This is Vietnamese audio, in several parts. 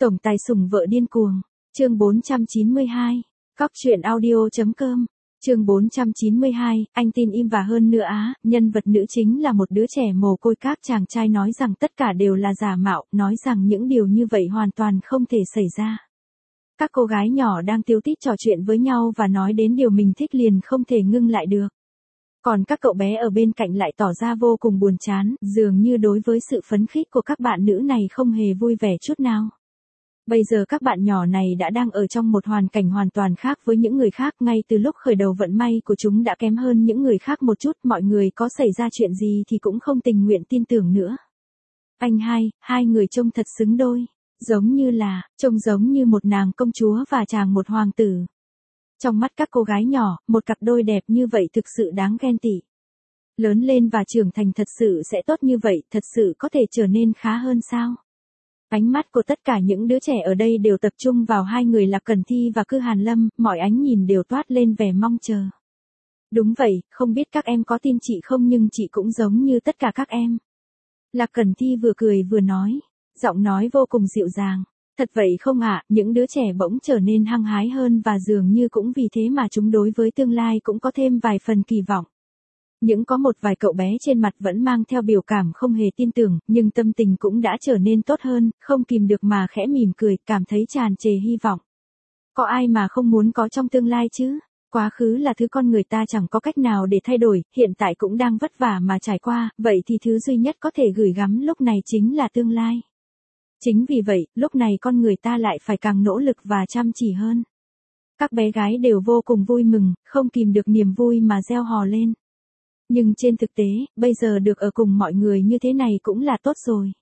Tổng tài sủng vợ điên cuồng. Chương 492. Cóc truyện audio.com. Chương 492, anh tin im và hơn nữa á, nhân vật nữ chính là một đứa trẻ mồ côi, các chàng trai nói rằng tất cả đều là giả mạo, nói rằng những điều như vậy hoàn toàn không thể xảy ra. Các cô gái nhỏ đang tíu tít trò chuyện với nhau và nói đến điều mình thích liền không thể ngưng lại được. Còn các cậu bé ở bên cạnh lại tỏ ra vô cùng buồn chán, dường như đối với sự phấn khích của các bạn nữ này không hề vui vẻ chút nào. Bây giờ các bạn nhỏ này đã đang ở trong một hoàn cảnh hoàn toàn khác với những người khác, ngay từ lúc khởi đầu vận may của chúng đã kém hơn những người khác một chút, mọi người có xảy ra chuyện gì thì cũng không tình nguyện tin tưởng nữa. Anh hai người trông thật xứng đôi, trông giống như một nàng công chúa và chàng một hoàng tử. Trong mắt các cô gái nhỏ, một cặp đôi đẹp như vậy thực sự đáng ghen tị. Lớn lên và trưởng thành thật sự sẽ tốt như vậy, thật sự có thể trở nên khá hơn sao? Ánh mắt của tất cả những đứa trẻ ở đây đều tập trung vào hai người Lạc Cẩn Thi và Cư Hàn Lâm, mọi ánh nhìn đều toát lên vẻ mong chờ. Đúng vậy, không biết các em có tin chị không nhưng chị cũng giống như tất cả các em. Lạc Cẩn Thi vừa cười vừa nói, giọng nói vô cùng dịu dàng. Thật vậy không ạ, những đứa trẻ bỗng trở nên hăng hái hơn và dường như cũng vì thế mà chúng đối với tương lai cũng có thêm vài phần kỳ vọng. Có một vài cậu bé trên mặt vẫn mang theo biểu cảm không hề tin tưởng, nhưng tâm tình cũng đã trở nên tốt hơn, không kìm được mà khẽ mỉm cười, cảm thấy tràn trề hy vọng. Có ai mà không muốn có trong tương lai chứ? Quá khứ là thứ con người ta chẳng có cách nào để thay đổi, hiện tại cũng đang vất vả mà trải qua, vậy thì thứ duy nhất có thể gửi gắm lúc này chính là tương lai. Chính vì vậy, lúc này con người ta lại phải càng nỗ lực và chăm chỉ hơn. Các bé gái đều vô cùng vui mừng, không kìm được niềm vui mà reo hò lên. Nhưng trên thực tế, bây giờ được ở cùng mọi người như thế này cũng là tốt rồi.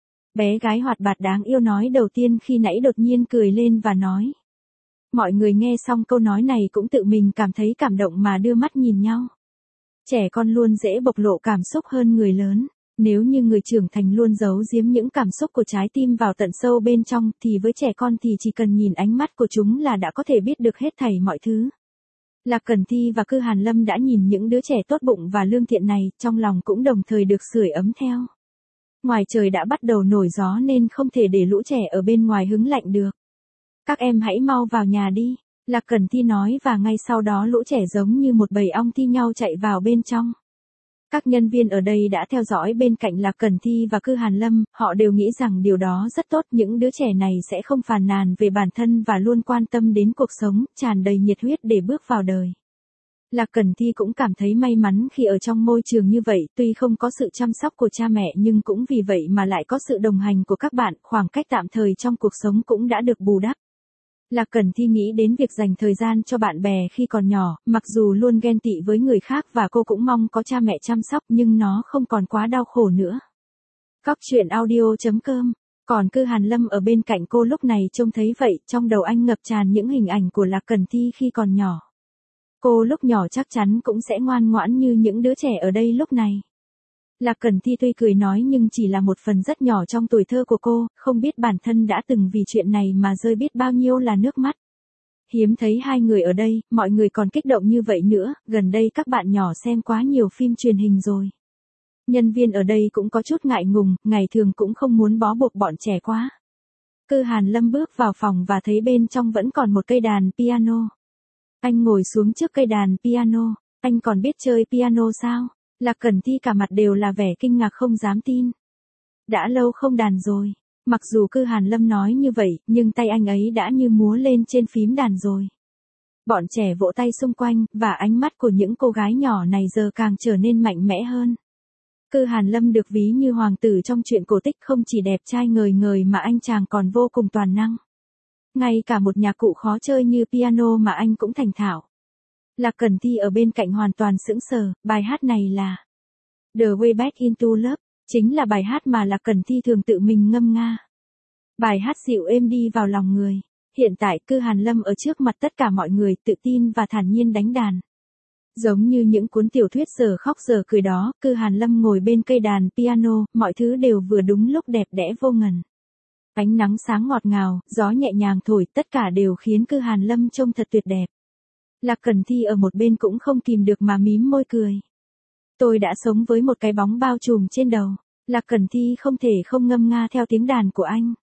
Bé gái hoạt bát đáng yêu nói đầu tiên khi nãy đột nhiên cười lên và nói. Mọi người nghe xong câu nói này cũng tự mình cảm thấy cảm động mà đưa mắt nhìn nhau. Trẻ con luôn dễ bộc lộ cảm xúc hơn người lớn. Nếu như người trưởng thành luôn giấu giếm những cảm xúc của trái tim vào tận sâu bên trong, thì với trẻ con thì chỉ cần nhìn ánh mắt của chúng là đã có thể biết được hết thảy mọi thứ. Lạc Cẩn Thi và Cư Hàn Lâm đã nhìn những đứa trẻ tốt bụng và lương thiện này, trong lòng cũng đồng thời được sưởi ấm theo. Ngoài trời đã bắt đầu nổi gió nên không thể để lũ trẻ ở bên ngoài hứng lạnh được. Các em hãy mau vào nhà đi, Lạc Cẩn Thi nói và ngay sau đó lũ trẻ giống như một bầy ong thi nhau chạy vào bên trong. Các nhân viên ở đây đã theo dõi bên cạnh Lạc Cẩn Thi và Cư Hàn Lâm, họ đều nghĩ rằng điều đó rất tốt, những đứa trẻ này sẽ không phàn nàn về bản thân và luôn quan tâm đến cuộc sống, tràn đầy nhiệt huyết để bước vào đời. Lạc Cẩn Thi cũng cảm thấy may mắn khi ở trong môi trường như vậy, tuy không có sự chăm sóc của cha mẹ nhưng cũng vì vậy mà lại có sự đồng hành của các bạn, khoảng cách tạm thời trong cuộc sống cũng đã được bù đắp. Lạc Cẩn Thi nghĩ đến việc dành thời gian cho bạn bè khi còn nhỏ, mặc dù luôn ghen tị với người khác và cô cũng mong có cha mẹ chăm sóc nhưng nó không còn quá đau khổ nữa. Cóc truyện audio.com. Còn Cư Hàn Lâm ở bên cạnh cô lúc này trông thấy vậy, trong đầu anh ngập tràn những hình ảnh của Lạc Cẩn Thi khi còn nhỏ. Cô lúc nhỏ chắc chắn cũng sẽ ngoan ngoãn như những đứa trẻ ở đây lúc này. Lạc Cẩn Thi tuy cười nói nhưng chỉ là một phần rất nhỏ trong tuổi thơ của cô, không biết bản thân đã từng vì chuyện này mà rơi biết bao nhiêu là nước mắt. Hiếm thấy hai người ở đây, mọi người còn kích động như vậy nữa, gần đây các bạn nhỏ xem quá nhiều phim truyền hình rồi. Nhân viên ở đây cũng có chút ngại ngùng, ngày thường cũng không muốn bó buộc bọn trẻ quá. Cư Hàn Lâm bước vào phòng và thấy bên trong vẫn còn một cây đàn piano. Anh ngồi xuống trước cây đàn piano, anh còn biết chơi piano sao? Lạc Cẩn Thi cả mặt đều là vẻ kinh ngạc không dám tin. Đã lâu không đàn rồi. Mặc dù Cư Hàn Lâm nói như vậy, nhưng tay anh ấy đã như múa lên trên phím đàn rồi. Bọn trẻ vỗ tay xung quanh, và ánh mắt của những cô gái nhỏ này giờ càng trở nên mạnh mẽ hơn. Cư Hàn Lâm được ví như hoàng tử trong truyện cổ tích, không chỉ đẹp trai ngời ngời mà anh chàng còn vô cùng toàn năng. Ngay cả một nhạc cụ khó chơi như piano mà anh cũng thành thạo. Lạc Cẩn Thi ở bên cạnh hoàn toàn sững sờ, bài hát này là The Way Back Into Love, chính là bài hát mà Lạc Cẩn Thi thường tự mình ngâm nga. Bài hát dịu êm đi vào lòng người. Hiện tại Cư Hàn Lâm ở trước mặt tất cả mọi người tự tin và thản nhiên đánh đàn. Giống như những cuốn tiểu thuyết giờ khóc giờ cười đó, Cư Hàn Lâm ngồi bên cây đàn piano, mọi thứ đều vừa đúng lúc đẹp đẽ vô ngần. Ánh nắng sáng ngọt ngào, gió nhẹ nhàng thổi, tất cả đều khiến Cư Hàn Lâm trông thật tuyệt đẹp. Lạc Cẩn Thi ở một bên cũng không kìm được mà mím môi cười. Tôi đã sống với một cái bóng bao trùm trên đầu. Lạc Cẩn Thi không thể không ngâm nga theo tiếng đàn của anh.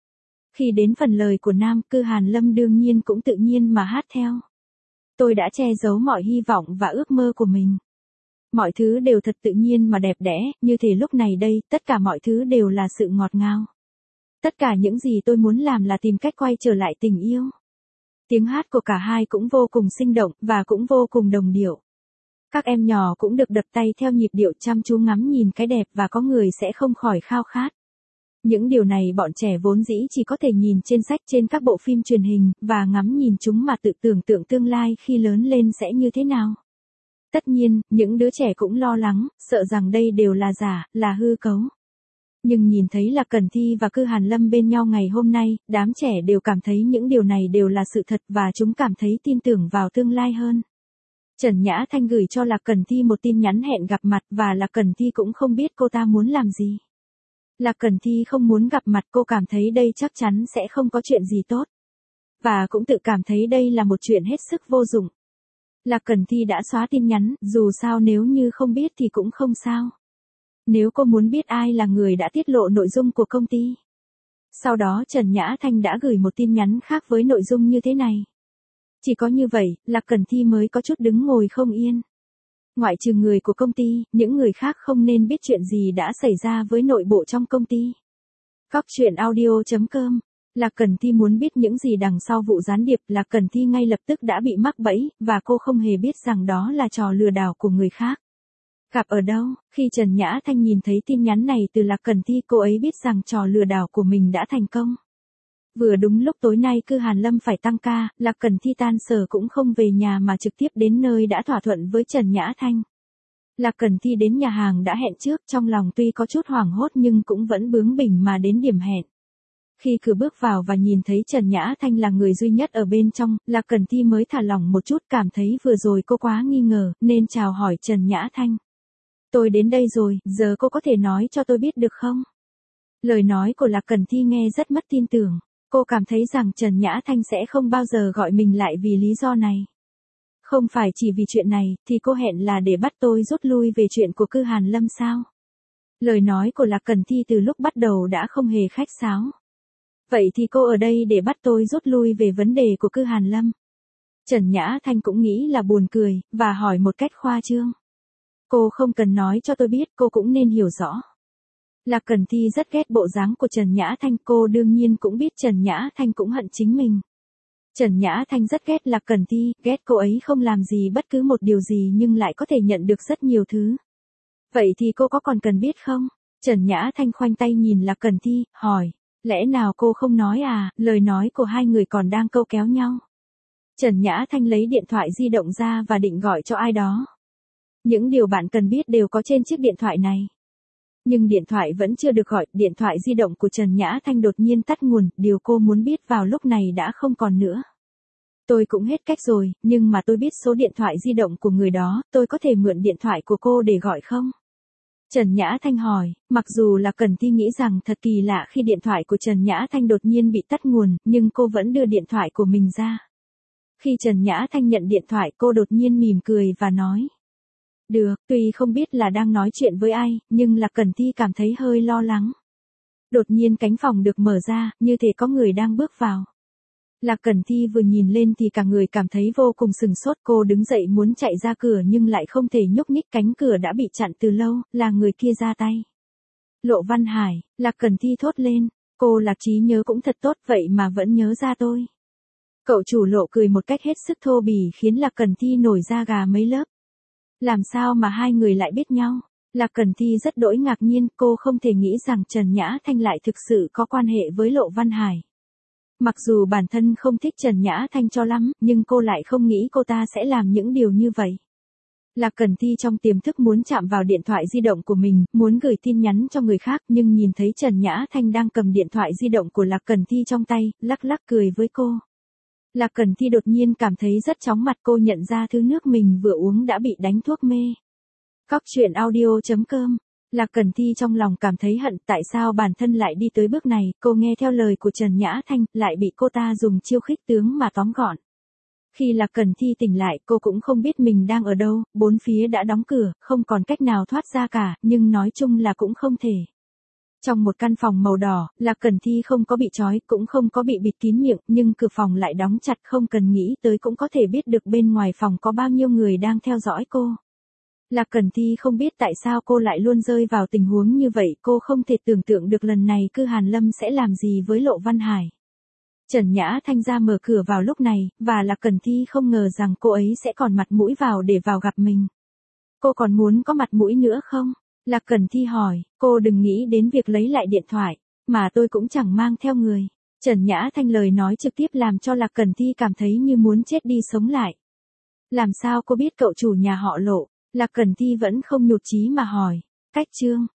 Khi đến phần lời của Nam, Cư Hàn Lâm đương nhiên cũng tự nhiên mà hát theo. Tôi đã che giấu mọi hy vọng và ước mơ của mình. Mọi thứ đều thật tự nhiên mà đẹp đẽ, như thể lúc này đây, tất cả mọi thứ đều là sự ngọt ngào. Tất cả những gì tôi muốn làm là tìm cách quay trở lại tình yêu. Tiếng hát của cả hai cũng vô cùng sinh động, và cũng vô cùng đồng điệu. Các em nhỏ cũng được đập tay theo nhịp điệu chăm chú ngắm nhìn cái đẹp và có người sẽ không khỏi khao khát. Những điều này bọn trẻ vốn dĩ chỉ có thể nhìn trên sách trên các bộ phim truyền hình, và ngắm nhìn chúng mà tự tưởng tượng tương lai khi lớn lên sẽ như thế nào. Tất nhiên, những đứa trẻ cũng lo lắng, sợ rằng đây đều là giả, là hư cấu. Nhưng nhìn thấy Lạc Cẩn Thi và Cư Hàn Lâm bên nhau ngày hôm nay, đám trẻ đều cảm thấy những điều này đều là sự thật và chúng cảm thấy tin tưởng vào tương lai hơn. Trần Nhã Thanh gửi cho Lạc Cẩn Thi một tin nhắn hẹn gặp mặt và Lạc Cẩn Thi cũng không biết cô ta muốn làm gì. Lạc Cẩn Thi không muốn gặp mặt, cô cảm thấy đây chắc chắn sẽ không có chuyện gì tốt. Và cũng tự cảm thấy đây là một chuyện hết sức vô dụng. Lạc Cẩn Thi đã xóa tin nhắn, dù sao nếu như không biết thì cũng không sao. Nếu cô muốn biết ai là người đã tiết lộ nội dung của công ty. Sau đó Trần Nhã Thanh đã gửi một tin nhắn khác với nội dung như thế này. Chỉ có như vậy, Lạc Cẩn Thi mới có chút đứng ngồi không yên. Ngoại trừ người của công ty, những người khác không nên biết chuyện gì đã xảy ra với nội bộ trong công ty. Góc truyện audio.com. Lạc Cẩn Thi muốn biết những gì đằng sau vụ gián điệp. Lạc Cẩn Thi ngay lập tức đã bị mắc bẫy, và cô không hề biết rằng đó là trò lừa đảo của người khác. Gặp ở đâu? Khi Trần Nhã Thanh nhìn thấy tin nhắn này từ Lạc Cẩn Thi, cô ấy biết rằng trò lừa đảo của mình đã thành công. Vừa đúng lúc tối nay Cư Hàn Lâm phải tăng ca, Lạc Cẩn Thi tan sở cũng không về nhà mà trực tiếp đến nơi đã thỏa thuận với Trần Nhã Thanh. Lạc Cẩn Thi đến nhà hàng đã hẹn trước, trong lòng tuy có chút hoảng hốt nhưng cũng vẫn bướng bỉnh mà đến điểm hẹn. Khi cửa bước vào và nhìn thấy Trần Nhã Thanh là người duy nhất ở bên trong, Lạc Cẩn Thi mới thả lỏng một chút, cảm thấy vừa rồi cô quá nghi ngờ, nên chào hỏi Trần Nhã Thanh. Tôi đến đây rồi, giờ cô có thể nói cho tôi biết được không? Lời nói của Lạc Cẩn Thi nghe rất mất tin tưởng. Cô cảm thấy rằng Trần Nhã Thanh sẽ không bao giờ gọi mình lại vì lý do này. Không phải chỉ vì chuyện này, thì cô hẹn là để bắt tôi rút lui về chuyện của Cư Hàn Lâm sao? Lời nói của Lạc Cẩn Thi từ lúc bắt đầu đã không hề khách sáo. Vậy thì cô ở đây để bắt tôi rút lui về vấn đề của Cư Hàn Lâm. Trần Nhã Thanh cũng nghĩ là buồn cười, và hỏi một cách khoa trương. Cô không cần nói cho tôi biết, cô cũng nên hiểu rõ. Lạc Cẩn Thi rất ghét bộ dáng của Trần Nhã Thanh, cô đương nhiên cũng biết Trần Nhã Thanh cũng hận chính mình. Trần Nhã Thanh rất ghét Lạc Cẩn Thi, ghét cô ấy không làm gì bất cứ một điều gì nhưng lại có thể nhận được rất nhiều thứ. Vậy thì cô có còn cần biết không? Trần Nhã Thanh khoanh tay nhìn Lạc Cẩn Thi, hỏi. Lẽ nào cô không nói à? Lời nói của hai người còn đang câu kéo nhau. Trần Nhã Thanh lấy điện thoại di động ra và định gọi cho ai đó. Những điều bạn cần biết đều có trên chiếc điện thoại này. Nhưng điện thoại vẫn chưa được gọi, điện thoại di động của Trần Nhã Thanh đột nhiên tắt nguồn, điều cô muốn biết vào lúc này đã không còn nữa. Tôi cũng hết cách rồi, nhưng mà tôi biết số điện thoại di động của người đó, tôi có thể mượn điện thoại của cô để gọi không? Trần Nhã Thanh hỏi, mặc dù là Cẩn Thi nghĩ rằng thật kỳ lạ khi điện thoại của Trần Nhã Thanh đột nhiên bị tắt nguồn, nhưng cô vẫn đưa điện thoại của mình ra. Khi Trần Nhã Thanh nhận điện thoại, cô đột nhiên mỉm cười và nói. Được, tuy không biết là đang nói chuyện với ai, nhưng Lạc Cẩn Thi cảm thấy hơi lo lắng. Đột nhiên cánh phòng được mở ra, như thể có người đang bước vào. Lạc Cẩn Thi vừa nhìn lên thì cả người cảm thấy vô cùng sừng sốt, cô đứng dậy muốn chạy ra cửa nhưng lại không thể nhúc nhích, cánh cửa đã bị chặn từ lâu, là người kia ra tay. Lộ Văn Hải, Lạc Cẩn Thi thốt lên, cô Lạc trí nhớ cũng thật tốt vậy mà vẫn nhớ ra tôi. Cậu chủ Lộ cười một cách hết sức thô bỉ khiến Lạc Cẩn Thi nổi da gà mấy lớp. Làm sao mà hai người lại biết nhau? Lạc Cẩn Thi rất đỗi ngạc nhiên, cô không thể nghĩ rằng Trần Nhã Thanh lại thực sự có quan hệ với Lộ Văn Hải. Mặc dù bản thân không thích Trần Nhã Thanh cho lắm, nhưng cô lại không nghĩ cô ta sẽ làm những điều như vậy. Lạc Cẩn Thi trong tiềm thức muốn chạm vào điện thoại di động của mình, muốn gửi tin nhắn cho người khác, nhưng nhìn thấy Trần Nhã Thanh đang cầm điện thoại di động của Lạc Cẩn Thi trong tay, lắc lắc cười với cô. Lạc Cẩn Thi đột nhiên cảm thấy rất chóng mặt, cô nhận ra thứ nước mình vừa uống đã bị đánh thuốc mê. Góc truyện audio.com. Lạc Cẩn Thi trong lòng cảm thấy hận, tại sao bản thân lại đi tới bước này, cô nghe theo lời của Trần Nhã Thanh, lại bị cô ta dùng chiêu khích tướng mà tóm gọn. Khi Lạc Cẩn Thi tỉnh lại, cô cũng không biết mình đang ở đâu, bốn phía đã đóng cửa, không còn cách nào thoát ra cả, nhưng nói chung là cũng không thể. Trong một căn phòng màu đỏ, Lạc Cẩn Thi không có bị trói, cũng không có bị bịt kín miệng, nhưng cửa phòng lại đóng chặt, không cần nghĩ tới cũng có thể biết được bên ngoài phòng có bao nhiêu người đang theo dõi cô. Lạc Cẩn Thi không biết tại sao cô lại luôn rơi vào tình huống như vậy, cô không thể tưởng tượng được lần này Cư Hàn Lâm sẽ làm gì với Lộ Văn Hải. Trần Nhã Thanh ra mở cửa vào lúc này, và Lạc Cẩn Thi không ngờ rằng cô ấy sẽ còn mặt mũi vào để vào gặp mình. Cô còn muốn có mặt mũi nữa không? Lạc Cẩn Thi hỏi, cô đừng nghĩ đến việc lấy lại điện thoại, mà tôi cũng chẳng mang theo người. Trần Nhã Thanh lời nói trực tiếp làm cho Lạc Cẩn Thi cảm thấy như muốn chết đi sống lại. Làm sao cô biết cậu chủ nhà họ Lộ? Lạc Cẩn Thi vẫn không nhụt chí mà hỏi. Cách Trương,